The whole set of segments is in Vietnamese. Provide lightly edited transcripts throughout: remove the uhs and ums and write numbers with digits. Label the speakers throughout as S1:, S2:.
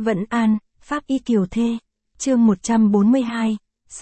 S1: Vẫn An, Pháp Y Kiều Thê. Chương 142,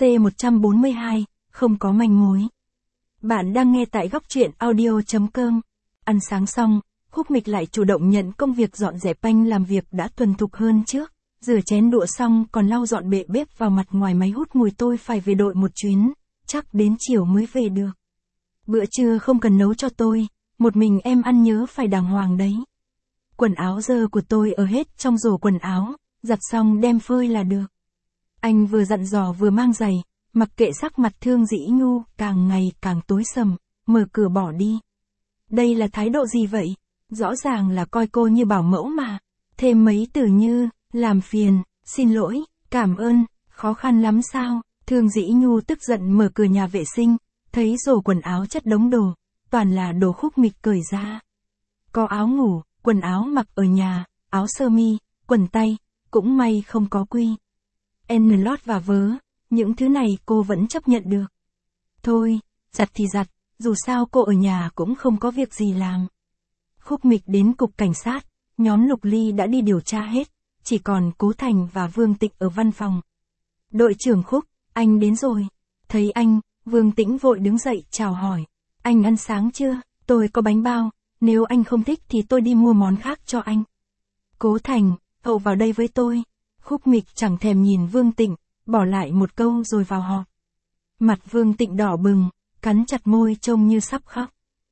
S1: C142, không có manh mối. Bạn đang nghe tại góc truyện audio.com. Ăn sáng xong, Khúc Mịch lại chủ động nhận công việc dọn dẹp banh làm việc đã thuần thục hơn trước. Rửa chén đũa xong còn lau dọn bệ bếp vào mặt ngoài máy hút mùi. Tôi phải về đội một chuyến, chắc đến chiều mới về được. Bữa trưa không cần nấu cho tôi, một mình em ăn nhớ phải đàng hoàng đấy. Quần áo dơ của tôi ở hết trong rổ quần áo, giặt xong đem phơi là được. Anh vừa dặn dò vừa mang giày, mặc kệ sắc mặt Thương Dĩ Nhu càng ngày càng tối sầm, mở cửa bỏ đi. Đây là thái độ gì vậy? Rõ ràng là coi cô như bảo mẫu mà. Thêm mấy từ như, làm phiền, xin lỗi, cảm ơn, khó khăn lắm sao? Thương Dĩ Nhu tức giận mở cửa nhà vệ sinh, thấy rổ quần áo chất đống đồ, toàn là đồ Khúc Mịch cởi ra. Có áo ngủ, quần áo mặc ở nhà, áo sơ mi, quần tây, cũng may không có quy N lót và vớ, những thứ này cô vẫn chấp nhận được. Thôi, giặt thì giặt, dù sao cô ở nhà cũng không có việc gì làm. Khúc Mịch đến cục cảnh sát, nhóm Lục Ly đã đi điều tra hết, chỉ còn Cố Thành và Vương Tịnh ở văn phòng. Đội trưởng Khúc, anh đến rồi. Thấy anh, Vương Tĩnh vội đứng dậy chào hỏi. Anh ăn sáng chưa? Tôi có bánh bao, nếu anh không thích thì tôi đi mua món khác cho anh. Cố Thành, cậu vào đây với tôi. Khúc Mịch chẳng thèm nhìn Vương Tịnh, bỏ lại một câu rồi vào họp. Mặt Vương Tịnh đỏ bừng, cắn chặt môi trông như sắp khóc.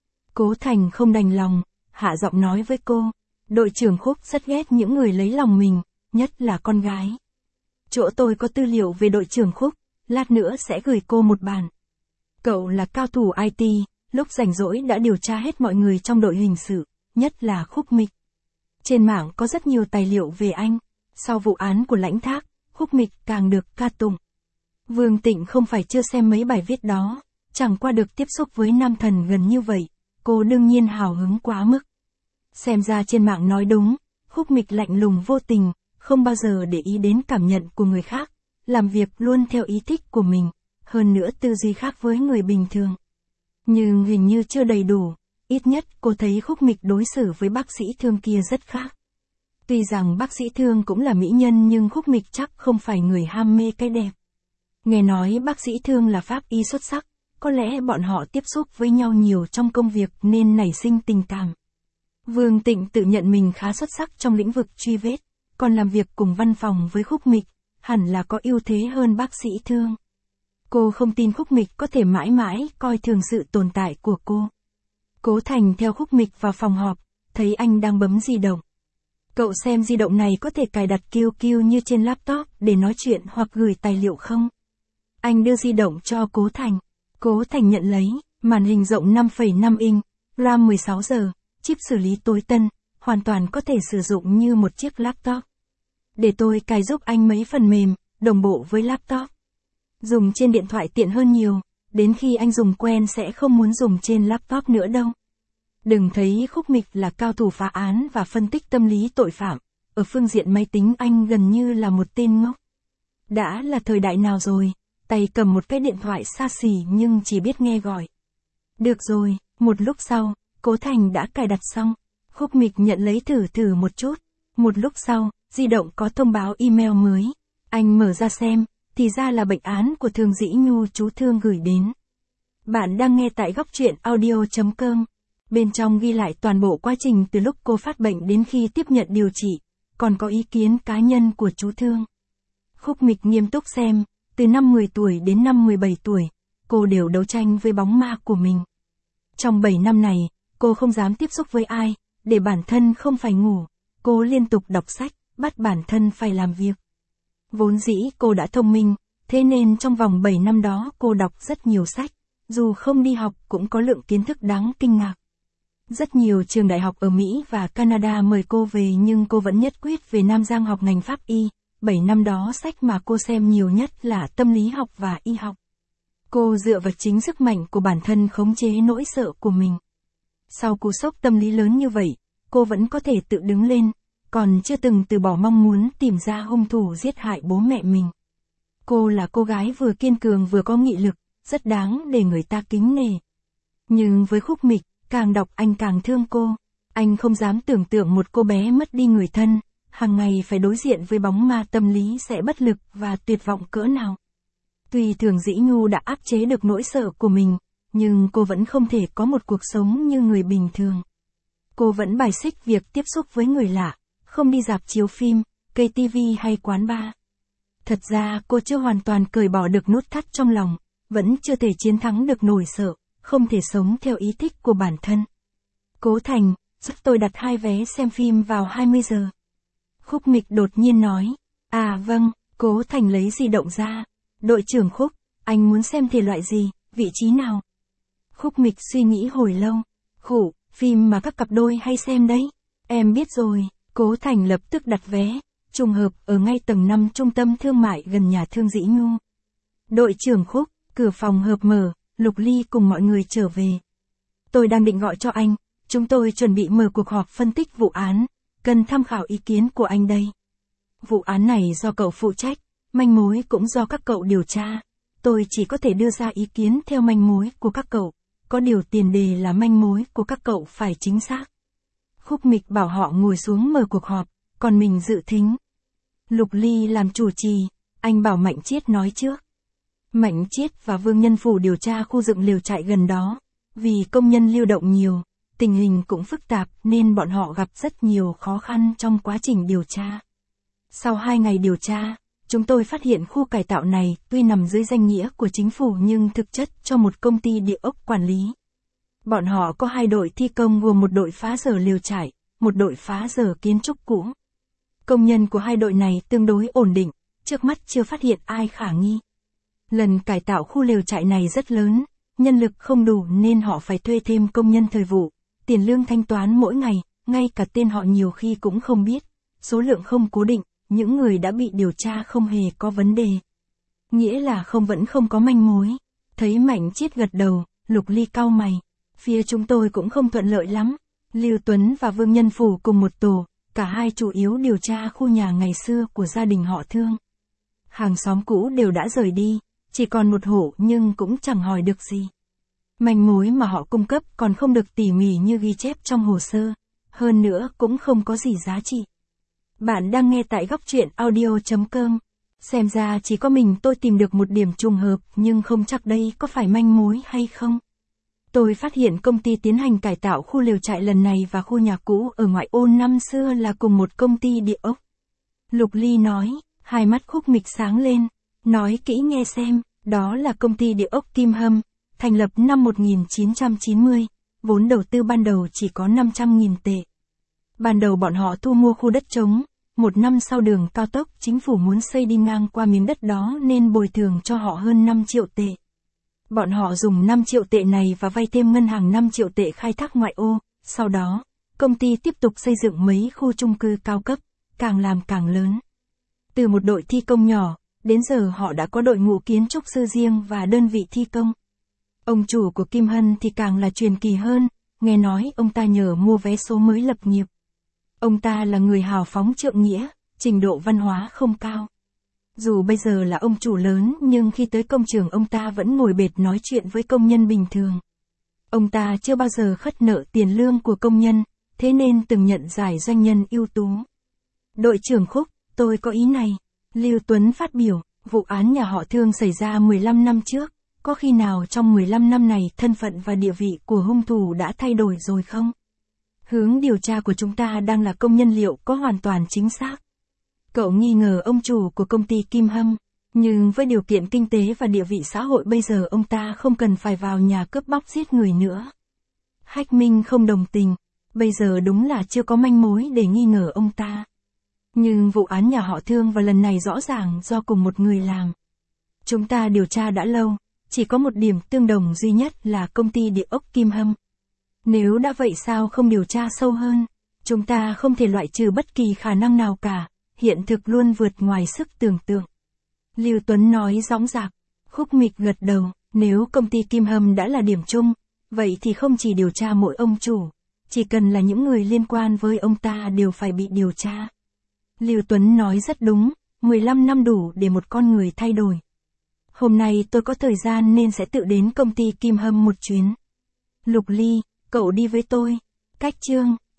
S1: Cố Thành không đành lòng, hạ giọng nói với cô. Đội trưởng Khúc rất ghét những người lấy lòng mình, nhất là con gái. Chỗ tôi có tư liệu về đội trưởng Khúc, lát nữa sẽ gửi cô một bản. Cậu là cao thủ IT, lúc rảnh rỗi đã điều tra hết mọi người trong đội hình sự, nhất là Khúc Mịch. Trên mạng có rất nhiều tài liệu về anh. Sau vụ án của Lãnh Thác, Khúc Mịch càng được ca tụng. Vương Tịnh không phải chưa xem mấy bài viết đó, chẳng qua được tiếp xúc với nam thần gần như vậy, cô đương nhiên hào hứng quá mức. Xem ra trên mạng nói đúng, Khúc Mịch lạnh lùng vô tình, không bao giờ để ý đến cảm nhận của người khác, làm việc luôn theo ý thích của mình, hơn nữa tư duy khác với người bình thường. Nhưng hình như chưa đầy đủ, ít nhất cô thấy Khúc Mịch đối xử với bác sĩ Thương kia rất khác. Tuy rằng bác sĩ Thương cũng là mỹ nhân nhưng Khúc Mịch chắc không phải người ham mê cái đẹp. Nghe nói bác sĩ Thương là pháp y xuất sắc, có lẽ bọn họ tiếp xúc với nhau nhiều trong công việc nên nảy sinh tình cảm. Vương Tịnh tự nhận mình khá xuất sắc trong lĩnh vực truy vết, còn làm việc cùng văn phòng với Khúc Mịch, hẳn là có ưu thế hơn bác sĩ Thương. Cô không tin Khúc Mịch có thể mãi mãi coi thường sự tồn tại của cô. Cố Thành theo Khúc Mịch vào phòng họp, thấy anh đang bấm di động. Cậu xem di động này có thể cài đặt QQ như trên laptop để nói chuyện hoặc gửi tài liệu không? Anh đưa di động cho Cố Thành. Cố Thành nhận lấy, màn hình rộng 5,5 inch, RAM 16 giờ, chip xử lý tối tân, hoàn toàn có thể sử dụng như một chiếc laptop. Để tôi cài giúp anh mấy phần mềm, đồng bộ với laptop. Dùng trên điện thoại tiện hơn nhiều, đến khi anh dùng quen sẽ không muốn dùng trên laptop nữa đâu. Đừng thấy Khúc Mịch là cao thủ phá án và phân tích tâm lý tội phạm, ở phương diện máy tính anh gần như là một tên ngốc. Đã là thời đại nào rồi, tay cầm một cái điện thoại xa xỉ nhưng chỉ biết nghe gọi. Được rồi, một lúc sau, Cố Thành đã cài đặt xong, Khúc Mịch nhận lấy thử một chút. Một lúc sau, di động có thông báo email mới, anh mở ra xem, thì ra là bệnh án của Thương Dĩ Nhu chú Thương gửi đến. Bạn đang nghe tại góc truyện audio.com. Bên trong ghi lại toàn bộ quá trình từ lúc cô phát bệnh đến khi tiếp nhận điều trị, còn có ý kiến cá nhân của chú Thương. Khúc Mịch nghiêm túc xem, từ năm 10 tuổi đến năm 17 tuổi, cô đều đấu tranh với bóng ma của mình. Trong 7 năm này, cô không dám tiếp xúc với ai, để bản thân không phải ngủ, cô liên tục đọc sách, bắt bản thân phải làm việc. Vốn dĩ cô đã thông minh, thế nên trong vòng 7 năm đó cô đọc rất nhiều sách, dù không đi học cũng có lượng kiến thức đáng kinh ngạc. Rất nhiều trường đại học ở Mỹ và Canada mời cô về nhưng cô vẫn nhất quyết về Nam Giang học ngành pháp y. 7 năm đó sách mà cô xem nhiều nhất là tâm lý học và y học. Cô dựa vào chính sức mạnh của bản thân khống chế nỗi sợ của mình. Sau cú sốc tâm lý lớn như vậy, cô vẫn có thể tự đứng lên, còn chưa từng từ bỏ mong muốn tìm ra hung thủ giết hại bố mẹ mình. Cô là cô gái vừa kiên cường vừa có nghị lực, rất đáng để người ta kính nể. Nhưng với Khúc Mịch, càng đọc anh càng thương cô. Anh không dám tưởng tượng một cô bé mất đi người thân, hàng ngày phải đối diện với bóng ma tâm lý sẽ bất lực và tuyệt vọng cỡ nào. Tuy Thường Dĩ Nhu đã áp chế được nỗi sợ của mình, nhưng cô vẫn không thể có một cuộc sống như người bình thường. Cô vẫn bài xích việc tiếp xúc với người lạ, không đi rạp chiếu phim, cây tivi hay quán bar. Thật ra cô chưa hoàn toàn cởi bỏ được nút thắt trong lòng, vẫn chưa thể chiến thắng được nỗi sợ, không thể sống theo ý thích của bản thân. Cố Thành, giúp tôi đặt 2 vé xem phim vào 20 giờ. Khúc Mịch đột nhiên nói. À vâng, Cố Thành lấy di động ra. Đội trưởng Khúc, anh muốn xem thể loại gì, vị trí nào? Khúc Mịch suy nghĩ hồi lâu. Khủ, phim mà các cặp đôi hay xem đấy. Em biết rồi, Cố Thành lập tức đặt vé, trùng hợp ở ngay tầng 5 trung tâm thương mại gần nhà Thương Dĩ Nhu. Đội trưởng Khúc, cửa phòng hợp mở, Lục Ly cùng mọi người trở về. Tôi đang định gọi cho anh, chúng tôi chuẩn bị mở cuộc họp phân tích vụ án, cần tham khảo ý kiến của anh đây. Vụ án này do cậu phụ trách, manh mối cũng do các cậu điều tra. Tôi chỉ có thể đưa ra ý kiến theo manh mối của các cậu, có điều tiền đề là manh mối của các cậu phải chính xác. Khúc Mịch bảo họ ngồi xuống mở cuộc họp, còn mình dự thính. Lục Ly làm chủ trì, anh bảo Mạnh Chiết nói trước. Mạnh Chiết và Vương Nhân Phủ điều tra khu dựng lều trại gần đó, vì công nhân lưu động nhiều, tình hình cũng phức tạp nên bọn họ gặp rất nhiều khó khăn trong quá trình điều tra. Sau 2 ngày điều tra, chúng tôi phát hiện khu cải tạo này tuy nằm dưới danh nghĩa của chính phủ nhưng thực chất cho một công ty địa ốc quản lý. Bọn họ có 2 đội thi công gồm một đội phá rỡ lều trại, một đội phá rỡ kiến trúc cũ. Công nhân của 2 đội này tương đối ổn định, trước mắt chưa phát hiện ai khả nghi. Lần cải tạo khu lều trại này rất lớn, nhân lực không đủ nên họ phải thuê thêm công nhân thời vụ, tiền lương thanh toán mỗi ngày, ngay cả tên họ nhiều khi cũng không biết, số lượng không cố định, những người đã bị điều tra không hề có vấn đề. Nghĩa là vẫn không có manh mối. Thấy Mạnh Chiết gật đầu, Lục Ly cau mày. Phía chúng tôi cũng không thuận lợi lắm. Lưu Tuấn và Vương Nhân Phủ cùng một tổ, cả hai chủ yếu điều tra khu nhà ngày xưa của gia đình họ Thương. Hàng xóm cũ đều đã rời đi, chỉ còn một hộ nhưng cũng chẳng hỏi được gì. Manh mối mà họ cung cấp còn không được tỉ mỉ như ghi chép trong hồ sơ, hơn nữa cũng không có gì giá trị. Bạn đang nghe tại góc truyện audio.com. Xem ra chỉ có mình tôi tìm được một điểm trùng hợp nhưng không chắc đây có phải manh mối hay không. Tôi phát hiện công ty tiến hành cải tạo khu lều trại lần này và khu nhà cũ ở ngoại ô năm xưa là cùng một công ty địa ốc. Lục Ly nói, hai mắt Khúc Mịch sáng lên, nói kỹ nghe xem, đó là công ty địa ốc Kim Hâm, thành lập năm 1990, vốn đầu tư ban đầu chỉ có 500.000 tệ. Ban đầu bọn họ thu mua khu đất trống, 1 năm sau đường cao tốc chính phủ muốn xây đi ngang qua miếng đất đó nên bồi thường cho họ hơn 5 triệu tệ. Bọn họ dùng 5 triệu tệ này và vay thêm ngân hàng 5 triệu tệ khai thác ngoại ô, sau đó, công ty tiếp tục xây dựng mấy khu chung cư cao cấp, càng làm càng lớn. Từ một đội thi công nhỏ, đến giờ họ đã có đội ngũ kiến trúc sư riêng và đơn vị thi công. Ông chủ của Kim Hân thì càng là truyền kỳ hơn, nghe nói ông ta nhờ mua vé số mới lập nghiệp. Ông ta là người hào phóng trượng nghĩa, trình độ văn hóa không cao. Dù bây giờ là ông chủ lớn nhưng khi tới công trường ông ta vẫn ngồi bệt nói chuyện với công nhân bình thường. Ông ta chưa bao giờ khất nợ tiền lương của công nhân, thế nên từng nhận giải doanh nhân ưu tú. Đội trưởng Khúc, tôi có ý này. Lưu Tuấn phát biểu, vụ án nhà họ Thương xảy ra 15 năm trước, có khi nào trong 15 năm này thân phận và địa vị của hung thủ đã thay đổi rồi không? Hướng điều tra của chúng ta đang là công nhân liệu có hoàn toàn chính xác. Cậu nghi ngờ ông chủ của công ty Kim Hâm, nhưng với điều kiện kinh tế và địa vị xã hội bây giờ ông ta không cần phải vào nhà cướp bóc giết người nữa. Hách Minh không đồng tình, bây giờ đúng là chưa có manh mối để nghi ngờ ông ta. Nhưng vụ án nhà họ Thương và lần này rõ ràng do cùng một người làm. Chúng ta điều tra đã lâu, chỉ có một điểm tương đồng duy nhất là công ty địa ốc Kim Hâm. Nếu đã vậy sao không điều tra sâu hơn? Chúng ta không thể loại trừ bất kỳ khả năng nào cả, hiện thực luôn vượt ngoài sức tưởng tượng. Lưu Tuấn nói dõng dạc. Khúc Mịch gật đầu, nếu công ty Kim Hâm đã là điểm chung, vậy thì không chỉ điều tra mỗi ông chủ, chỉ cần là những người liên quan với ông ta đều phải bị điều tra. Lưu Tuấn nói rất đúng, 15 năm đủ để một con người thay đổi. Hôm nay tôi có thời gian nên sẽ tự đến công ty Kim Hâm một chuyến. Lục Ly, cậu đi với tôi. Cách chương